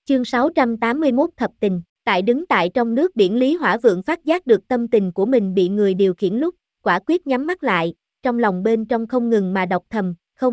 Chương 681 thập tình, đứng tại trong nước biển Lý Hỏa Vượng phát giác được tâm tình của mình bị người điều khiển lúc, quả quyết nhắm mắt lại, trong lòng bên trong không ngừng mà đọc thầm, không.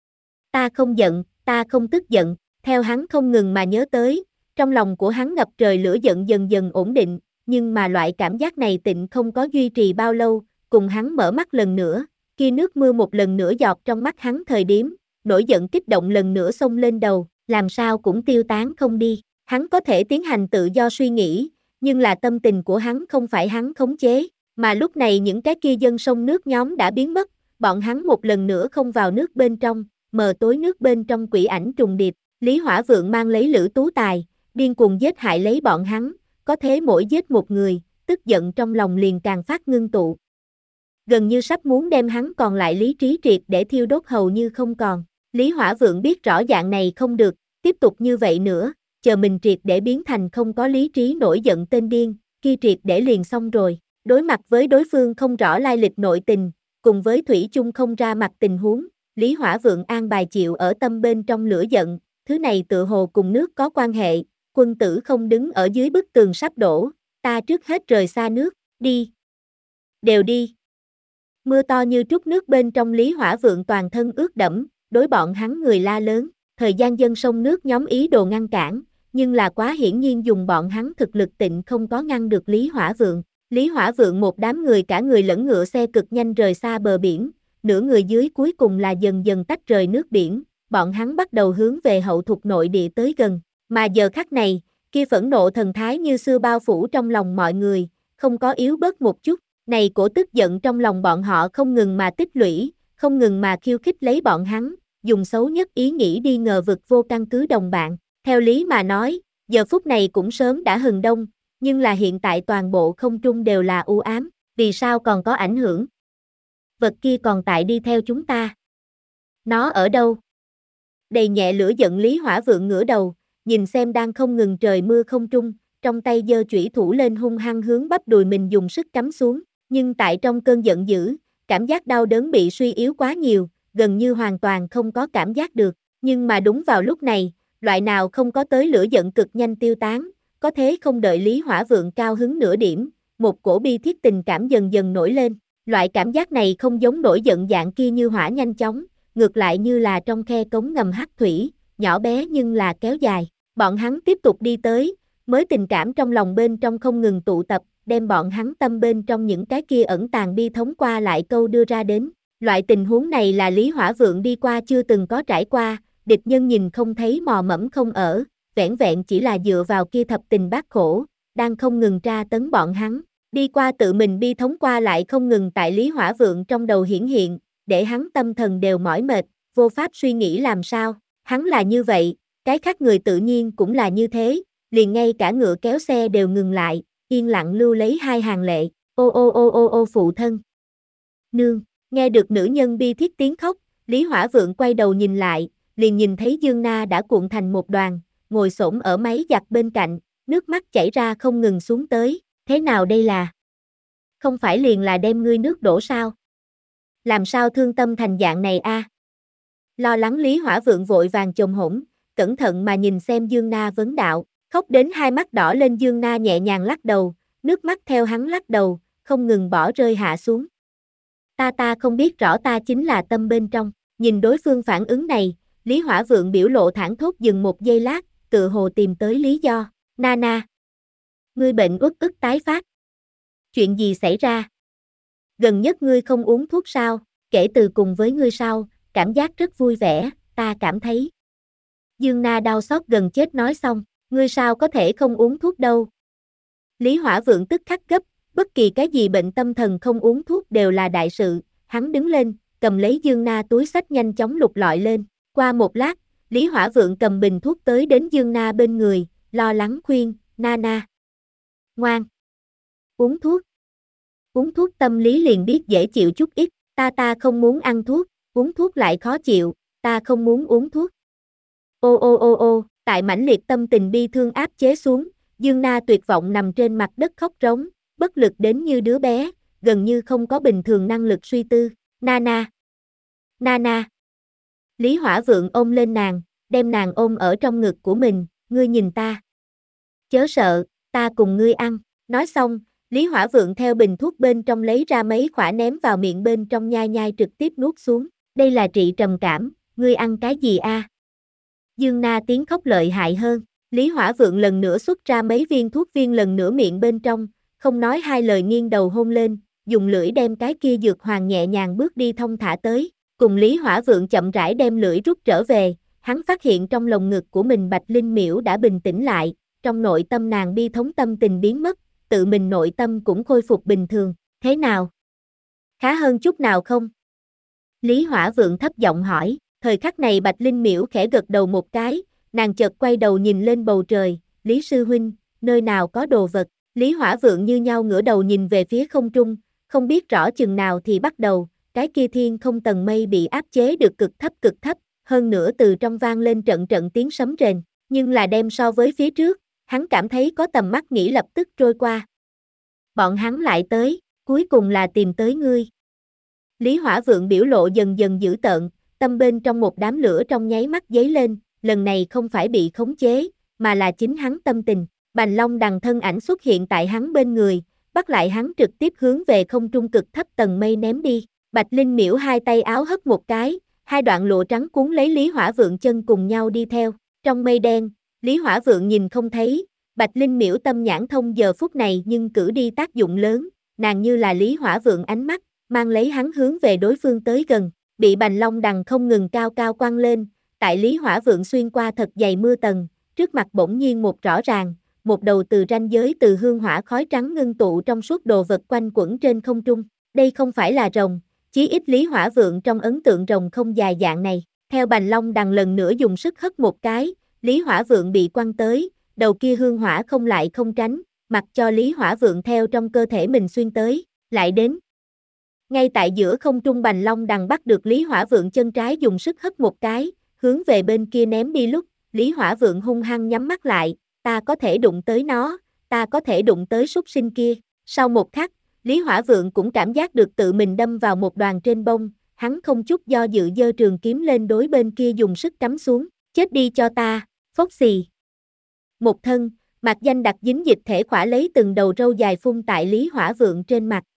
Ta không giận, ta không tức giận, theo hắn không ngừng mà nhớ tới, trong lòng của hắn ngập trời lửa giận dần dần ổn định, nhưng mà loại cảm giác này tịnh không có duy trì bao lâu, cùng hắn mở mắt lần nữa, khi nước mưa một lần nữa giọt trong mắt hắn thời điểm, nổi giận kích động lần nữa xông lên đầu, làm sao cũng tiêu tán không đi. Hắn có thể tiến hành tự do suy nghĩ, nhưng là tâm tình của hắn không phải hắn khống chế, mà lúc này những cái kia dân sông nước nhóm đã biến mất, bọn hắn một lần nữa không vào nước bên trong, mờ tối nước bên trong quỷ ảnh trùng điệp, Lý Hỏa Vượng mang lấy Lữ Tú Tài, điên cuồng giết hại lấy bọn hắn, có thế mỗi giết một người, tức giận trong lòng liền càng phát ngưng tụ. Gần như sắp muốn đem hắn còn lại lý trí triệt để thiêu đốt hầu như không còn. Lý Hỏa Vượng biết rõ dạng này không được, tiếp tục như vậy nữa, chờ mình triệt để biến thành không có lý trí nổi giận tên điên, kia triệt để liền xong rồi. Đối mặt với đối phương không rõ lai lịch nội tình, cùng với thủy chung không ra mặt tình huống, Lý Hỏa Vượng an bài chịu ở tâm bên trong lửa giận, thứ này tựa hồ cùng nước có quan hệ, quân tử không đứng ở dưới bức tường sắp đổ, ta trước hết rời xa nước, đi. Đều đi. Mưa to như trút nước bên trong Lý Hỏa Vượng toàn thân ướt đẫm, đối bọn hắn người la lớn, thời gian dân sông nước nhóm ý đồ ngăn cản, nhưng là quá hiển nhiên dùng bọn hắn thực lực tịnh không có ngăn được Lý Hỏa Vượng. Lý Hỏa Vượng một đám người cả người lẫn ngựa xe cực nhanh rời xa bờ biển, nửa người dưới cuối cùng là dần dần tách rời nước biển, bọn hắn bắt đầu hướng về hậu thục nội địa tới gần, mà giờ khắc này, kia phẫn nộ thần thái như xưa bao phủ trong lòng mọi người, không có yếu bớt một chút, này cổ tức giận trong lòng bọn họ không ngừng mà tích lũy, không ngừng mà khiêu khích lấy bọn hắn, dùng xấu nhất ý nghĩ đi ngờ vực vô căn cứ đồng bạn. Theo lý mà nói, giờ phút này cũng sớm đã hừng đông, nhưng là hiện tại toàn bộ không trung đều là u ám, vì sao còn có ảnh hưởng? Vật kia còn tại đi theo chúng ta. Nó ở đâu? Đầy nhẹ lửa giận Lý Hỏa Vượng ngửa đầu, nhìn xem đang không ngừng trời mưa không trung, trong tay giơ chủy thủ lên hung hăng hướng bắp đùi mình dùng sức cắm xuống, nhưng tại trong cơn giận dữ, cảm giác đau đớn bị suy yếu quá nhiều, gần như hoàn toàn không có cảm giác được, nhưng mà đúng vào lúc này, loại nào không có tới lửa giận cực nhanh tiêu tán, có thế không đợi Lý Hỏa Vượng cao hứng nửa điểm, một cổ bi thiết tình cảm dần dần nổi lên, loại cảm giác này không giống nổi giận dạng kia như hỏa nhanh chóng, ngược lại như là trong khe cống ngầm hắc thủy, nhỏ bé nhưng là kéo dài, bọn hắn tiếp tục đi tới, mới tình cảm trong lòng bên trong không ngừng tụ tập, đem bọn hắn tâm bên trong những cái kia ẩn tàng bi thống qua lại câu đưa ra đến. Loại tình huống này là Lý Hỏa Vượng đi qua chưa từng có trải qua, địch nhân nhìn không thấy mò mẫm không ở, vẻn vẹn chỉ là dựa vào kia thập tình bát khổ, đang không ngừng tra tấn bọn hắn. Đi qua tự mình bi thống qua lại không ngừng tại Lý Hỏa Vượng trong đầu hiển hiện, để hắn tâm thần đều mỏi mệt, vô pháp suy nghĩ làm sao. Hắn là như vậy, cái khác người tự nhiên cũng là như thế, liền ngay cả ngựa kéo xe đều ngừng lại, yên lặng lưu lấy hai hàng lệ, ô ô ô ô ô phụ thân. Nương, nghe được nữ nhân bi thiết tiếng khóc, Lý Hỏa Vượng quay đầu nhìn lại, liền nhìn thấy Dương Na đã cuộn thành một đoàn, ngồi xổm ở máy giặt bên cạnh, nước mắt chảy ra không ngừng xuống tới, thế nào đây là? Không phải liền là đem ngươi nước đổ sao? Làm sao thương tâm thành dạng này a? Lo lắng Lý Hỏa Vượng vội vàng chồm hổn, cẩn thận mà nhìn xem Dương Na vấn đạo, khóc đến hai mắt đỏ lên Dương Na nhẹ nhàng lắc đầu, nước mắt theo hắn lắc đầu, không ngừng bỏ rơi hạ xuống. Ta không biết rõ ta chính là tâm bên trong, nhìn đối phương phản ứng này, Lý Hỏa Vượng biểu lộ thảng thốt dừng một giây lát, tự hồ tìm tới lý do, Nana. Ngươi bệnh uất ức tái phát. Chuyện gì xảy ra? Gần nhất ngươi không uống thuốc sao, kể từ cùng với ngươi sau, cảm giác rất vui vẻ, ta cảm thấy. Dương Na đau xót gần chết nói xong, ngươi sao có thể không uống thuốc đâu. Lý Hỏa Vượng tức khắc gấp, bất kỳ cái gì bệnh tâm thần không uống thuốc đều là đại sự, hắn đứng lên, cầm lấy Dương Na túi xách nhanh chóng lục lọi lên, qua một lát, Lý Hỏa Vượng cầm bình thuốc tới đến Dương Na bên người, lo lắng khuyên, Nana. Ngoan. Uống thuốc tâm lý liền biết dễ chịu chút ít, ta không muốn ăn thuốc, uống thuốc lại khó chịu, ta không muốn uống thuốc. Ô ô ô ô, tại mãnh liệt tâm tình bi thương áp chế xuống, Dương Na tuyệt vọng nằm trên mặt đất khóc rống, bất lực đến như đứa bé, gần như không có bình thường năng lực suy tư. Nana. Nana. Lý Hỏa Vượng ôm lên nàng, đem nàng ôm ở trong ngực của mình, ngươi nhìn ta. Chớ sợ, ta cùng ngươi ăn. Nói xong, Lý Hỏa Vượng theo bình thuốc bên trong lấy ra mấy khỏa ném vào miệng bên trong nhai nhai trực tiếp nuốt xuống. Đây là trị trầm cảm, ngươi ăn cái gì a? Dương Na tiếng khóc lợi hại hơn. Lý Hỏa Vượng lần nữa xuất ra mấy viên thuốc viên lần nữa miệng bên trong, không nói hai lời nghiêng đầu hôn lên, dùng lưỡi đem cái kia dược hoàng nhẹ nhàng bước đi thong thả tới, cùng Lý Hỏa Vượng chậm rãi đem lưỡi rút trở về, hắn phát hiện trong lồng ngực của mình Bạch Linh Miễu đã bình tĩnh lại, trong nội tâm nàng bi thống tâm tình biến mất, tự mình nội tâm cũng khôi phục bình thường, thế nào? Khá hơn chút nào không? Lý Hỏa Vượng thấp giọng hỏi, thời khắc này Bạch Linh Miễu khẽ gật đầu một cái, nàng chợt quay đầu nhìn lên bầu trời, Lý Sư Huynh, nơi nào có đồ vật, Lý Hỏa Vượng như nhau ngửa đầu nhìn về phía không trung, không biết rõ chừng nào thì bắt đầu, cái kia thiên không tầng mây bị áp chế được cực thấp, hơn nữa từ trong vang lên trận trận tiếng sấm rền, nhưng là đem so với phía trước, hắn cảm thấy có tầm mắt nghĩ lập tức trôi qua. Bọn hắn lại tới, cuối cùng là tìm tới ngươi. Lý Hỏa Vượng biểu lộ dần dần dữ tợn, tâm bên trong một đám lửa trong nháy mắt dấy lên, lần này không phải bị khống chế, mà là chính hắn tâm tình. Bành Long Đằng thân ảnh xuất hiện tại hắn bên người, bắt lại hắn trực tiếp hướng về không trung cực thấp tầng mây ném đi. Bạch Linh Miễu hai tay áo hất một cái, hai đoạn lụa trắng cuốn lấy Lý Hỏa Vượng chân cùng nhau đi theo. Trong mây đen, Lý Hỏa Vượng nhìn không thấy, Bạch Linh Miễu tâm nhãn thông giờ phút này nhưng cử đi tác dụng lớn, nàng như là Lý Hỏa Vượng ánh mắt, mang lấy hắn hướng về đối phương tới gần, bị Bành Long Đằng không ngừng cao cao quăng lên, tại Lý Hỏa Vượng xuyên qua thật dày mưa tầng, trước mặt bỗng nhiên một rõ ràng, một đầu từ ranh giới từ hương hỏa khói trắng ngưng tụ trong suốt đồ vật quanh quẩn trên không trung, đây không phải là rồng, chí ít Lý Hỏa Vượng trong ấn tượng rồng không dài dạng này, theo Bành Long Đằng lần nữa dùng sức hất một cái, Lý Hỏa Vượng bị quăng tới, đầu kia hương hỏa không lại không tránh, mặc cho Lý Hỏa Vượng theo trong cơ thể mình xuyên tới, lại đến. Ngay tại giữa không trung Bành Long Đằng bắt được Lý Hỏa Vượng chân trái dùng sức hất một cái, hướng về bên kia ném đi lúc, Lý Hỏa Vượng hung hăng nhắm mắt lại, ta có thể đụng tới nó, ta có thể đụng tới súc sinh kia. Sau một khắc, Lý Hỏa Vượng cũng cảm giác được tự mình đâm vào một đoàn trên bông, hắn không chút do dự giơ trường kiếm lên đối bên kia dùng sức cắm xuống, chết đi cho ta, phốc xì. Một thân, mặt danh đặc dính dịch thể khỏa lấy từng đầu râu dài phun tại Lý Hỏa Vượng trên mặt,